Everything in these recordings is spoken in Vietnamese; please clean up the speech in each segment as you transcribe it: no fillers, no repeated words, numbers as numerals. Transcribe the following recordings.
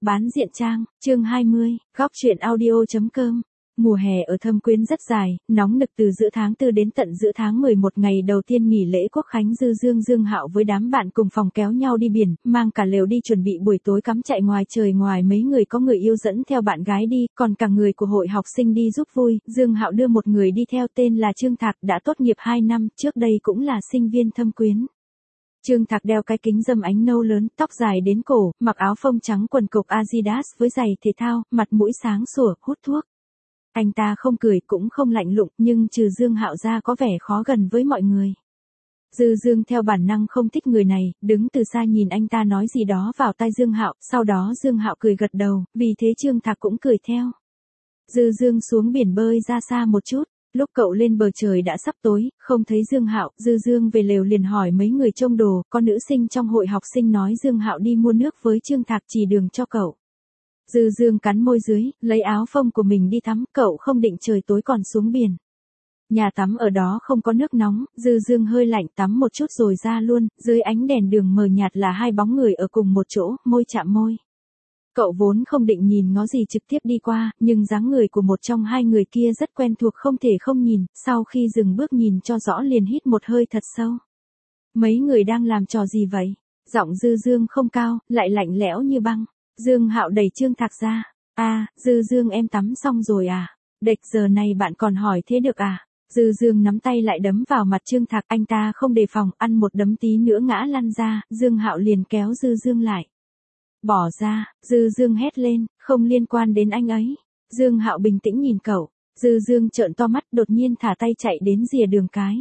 Bán diện trang, chương 20, góc truyện audio.com. Mùa hè ở Thâm Quyến rất dài, nóng nực từ giữa tháng 4 đến tận giữa tháng 11 ngày đầu tiên nghỉ lễ Quốc khánh Dương Hạo với đám bạn cùng phòng kéo nhau đi biển, mang cả lều đi chuẩn bị buổi tối cắm trại ngoài trời. Ngoài mấy người có người yêu dẫn theo bạn gái đi, còn cả người của hội học sinh đi giúp vui. Dương Hạo đưa một người đi theo tên là Trương Thạc, đã tốt nghiệp 2 năm, trước đây cũng là sinh viên Thâm Quyến. Trương Thạc đeo cái kính râm ánh nâu lớn, tóc dài đến cổ, mặc áo phông trắng quần cộc Adidas với giày thể thao, mặt mũi sáng sủa, hút thuốc. Anh ta không cười cũng không lạnh lùng, nhưng trừ Dương Hạo ra có vẻ khó gần với mọi người. Dương theo bản năng không thích người này, đứng từ xa nhìn anh ta nói gì đó vào tai Dương Hạo, sau đó Dương Hạo cười gật đầu, vì thế Trương Thạc cũng cười theo. Dương xuống biển bơi ra xa một chút. Lúc cậu lên bờ trời đã sắp tối, không thấy Dương Hạo, Dương về lều liền hỏi mấy người trông đồ, có nữ sinh trong hội học sinh nói Dương Hạo đi mua nước với Trương Thạc chỉ đường cho cậu. Dương cắn môi dưới, lấy áo phông của mình đi tắm, cậu không định trời tối còn xuống biển. Nhà tắm ở đó không có nước nóng, Dương hơi lạnh, tắm một chút rồi ra luôn, dưới ánh đèn đường mờ nhạt là hai bóng người ở cùng một chỗ, môi chạm môi. Cậu vốn không định nhìn ngó gì trực tiếp đi qua, nhưng dáng người của một trong hai người kia rất quen thuộc không thể không nhìn, sau khi dừng bước nhìn cho rõ liền hít một hơi thật sâu. Mấy người đang làm trò gì vậy? Giọng Dương không cao, lại lạnh lẽo như băng. Dương Hạo đẩy Trương Thạc ra. Dương em tắm xong rồi à? Đệch giờ này bạn còn hỏi thế được à? Dương nắm tay lại đấm vào mặt Trương Thạc, anh ta không đề phòng, ăn một đấm tí nữa ngã lăn ra, Dương Hạo liền kéo Dương lại. Bỏ ra, Dương hét lên, không liên quan đến anh ấy. Dương Hạo bình tĩnh nhìn cậu. Dương trợn to mắt, đột nhiên thả tay chạy đến rìa đường cái.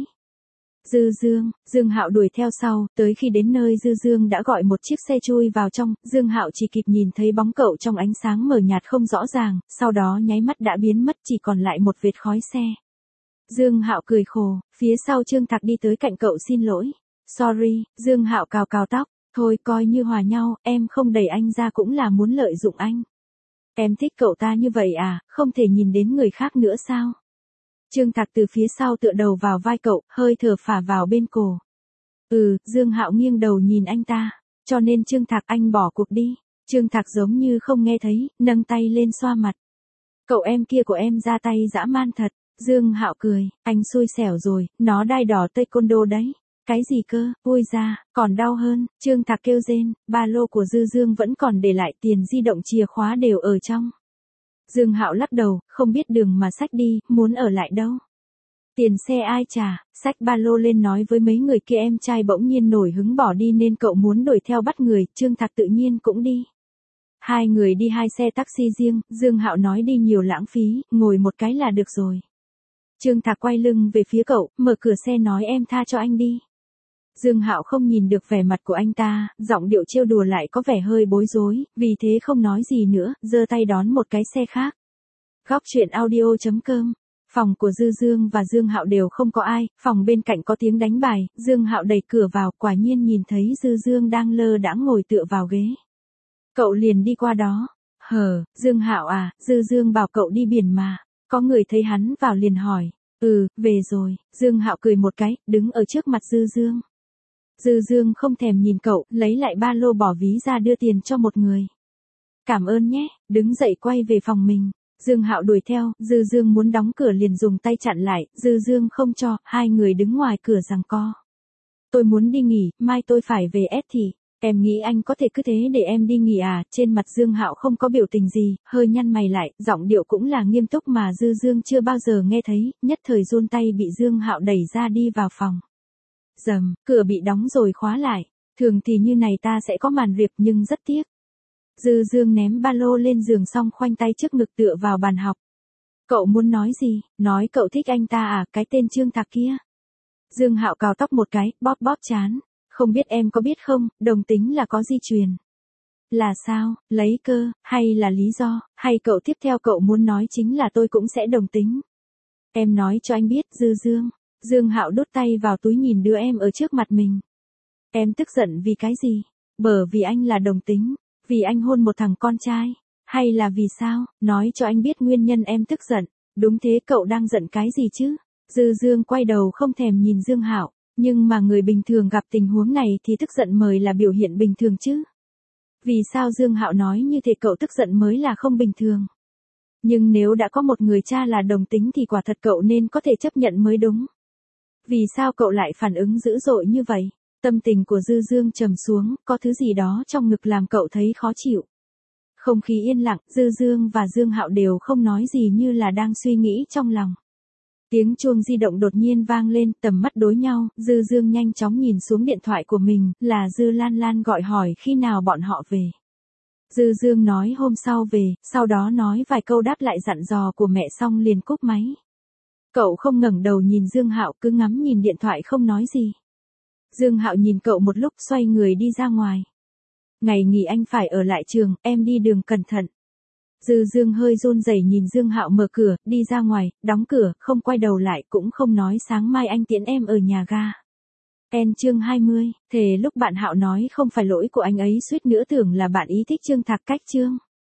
Dương Hạo đuổi theo sau, tới khi đến nơi Dương đã gọi một chiếc xe chui vào trong, Dương Hạo chỉ kịp nhìn thấy bóng cậu trong ánh sáng mờ nhạt không rõ ràng, sau đó nháy mắt đã biến mất, chỉ còn lại một vệt khói xe. Dương Hạo cười khổ, phía sau Trương Thạc đi tới cạnh cậu xin lỗi. Sorry, Dương Hạo cào tóc. Thôi coi như hòa nhau, em không đẩy anh ra cũng là muốn lợi dụng anh. Em thích cậu ta như vậy à, không thể nhìn đến người khác nữa sao? Trương Thạc từ phía sau tựa đầu vào vai cậu, hơi thở phả vào bên cổ. Dương Hạo nghiêng đầu nhìn anh ta, cho nên Trương Thạc anh bỏ cuộc đi. Trương Thạc giống như không nghe thấy, nâng tay lên xoa mặt. Cậu em kia của em ra tay dã man thật. Dương Hạo cười, anh xui xẻo rồi, nó đai đỏ taekwondo đấy. Cái gì cơ, ôi da, còn đau hơn. Trương Thạc kêu rên, ba lô của Dương vẫn còn để lại, tiền di động chìa khóa đều ở trong. Dương Hạo lắc đầu, không biết đường mà xách đi, muốn ở lại đâu. Tiền xe ai trả, xách ba lô lên nói với mấy người kia. Em trai bỗng nhiên nổi hứng bỏ đi nên cậu muốn đuổi theo bắt người, Trương Thạc tự nhiên cũng đi. Hai người đi hai xe taxi riêng, Dương Hạo nói đi nhiều lãng phí, ngồi một cái là được rồi. Trương Thạc quay lưng về phía cậu, mở cửa xe nói em tha cho anh đi. Dương Hạo không nhìn được vẻ mặt của anh ta, giọng điệu trêu đùa lại có vẻ hơi bối rối, vì thế không nói gì nữa, giơ tay đón một cái xe khác. Góc truyện audio.com. Phòng của Dương và Dương Hạo đều không có ai, phòng bên cạnh có tiếng đánh bài, Dương Hạo đẩy cửa vào, quả nhiên nhìn thấy Dương đang lơ đãng ngồi tựa vào ghế. Cậu liền đi qua đó. Dương Hạo à, Dương bảo cậu đi biển mà. Có người thấy hắn vào liền hỏi. Về rồi. Dương Hạo cười một cái, đứng ở trước mặt Dương. Dương không thèm nhìn cậu, lấy lại ba lô bỏ ví ra đưa tiền cho một người. Cảm ơn nhé, đứng dậy quay về phòng mình. Dương Hạo đuổi theo, Dương muốn đóng cửa liền dùng tay chặn lại, Dương không cho, hai người đứng ngoài cửa giằng co. Tôi muốn đi nghỉ, mai tôi phải về thì. Em nghĩ anh có thể cứ thế để em đi nghỉ à? Trên mặt Dương Hạo không có biểu tình gì, hơi nhăn mày lại, giọng điệu cũng là nghiêm túc mà Dương chưa bao giờ nghe thấy, nhất thời run tay bị Dương Hạo đẩy ra đi vào phòng. Rầm, cửa bị đóng rồi khóa lại. Thường thì như này ta sẽ có màn riệp nhưng rất tiếc. Dương ném ba lô lên giường xong khoanh tay trước ngực tựa vào bàn học. Cậu muốn nói gì? Nói cậu thích anh ta à, cái tên Trương Thạc kia. Dương Hạo cào tóc một cái, bóp trán. Không biết em có biết không, đồng tính là có di truyền. Là sao, lấy cơ, hay là lý do, hay cậu tiếp theo cậu muốn nói chính là tôi cũng sẽ đồng tính. Em nói cho anh biết, Dương Hạo đút tay vào túi nhìn đứa em ở trước mặt mình. Em tức giận vì cái gì? Bởi vì anh là đồng tính, vì anh hôn một thằng con trai, hay là vì sao? Nói cho anh biết nguyên nhân em tức giận. Đúng thế, cậu đang giận cái gì chứ? Dương quay đầu không thèm nhìn Dương Hạo. Nhưng mà người bình thường gặp tình huống này thì tức giận mời là biểu hiện bình thường chứ. Vì sao Dương Hạo nói như thế cậu tức giận mới là không bình thường. Nhưng nếu đã có một người cha là đồng tính thì quả thật cậu nên có thể chấp nhận mới đúng. Vì sao cậu lại phản ứng dữ dội như vậy? Tâm tình của Dư Dương trầm xuống, có thứ gì đó trong ngực làm cậu thấy khó chịu. Không khí yên lặng, Dư Dương và Dương Hạo đều không nói gì như là đang suy nghĩ trong lòng. Tiếng chuông di động đột nhiên vang lên, tầm mắt đối nhau, Dư Dương nhanh chóng nhìn xuống điện thoại của mình, là Dư Lan Lan gọi hỏi khi nào bọn họ về. Dư Dương nói hôm sau về, sau đó nói vài câu đáp lại dặn dò của mẹ xong liền cúp máy. Cậu không ngẩng đầu nhìn Dương Hạo, cứ ngắm nhìn điện thoại không nói gì. Dương Hạo nhìn cậu một lúc xoay người đi ra ngoài. Ngày nghỉ anh phải ở lại trường, em đi đường cẩn thận. Dư Dương hơi run rẩy nhìn Dương Hạo mở cửa, đi ra ngoài, đóng cửa, không quay đầu lại cũng không nói sáng mai anh tiễn em ở nhà ga. Chương 20, thề lúc bạn Hạo nói không phải lỗi của anh ấy suýt nữa tưởng là bạn ý thích Trương Thạc Cách Trương.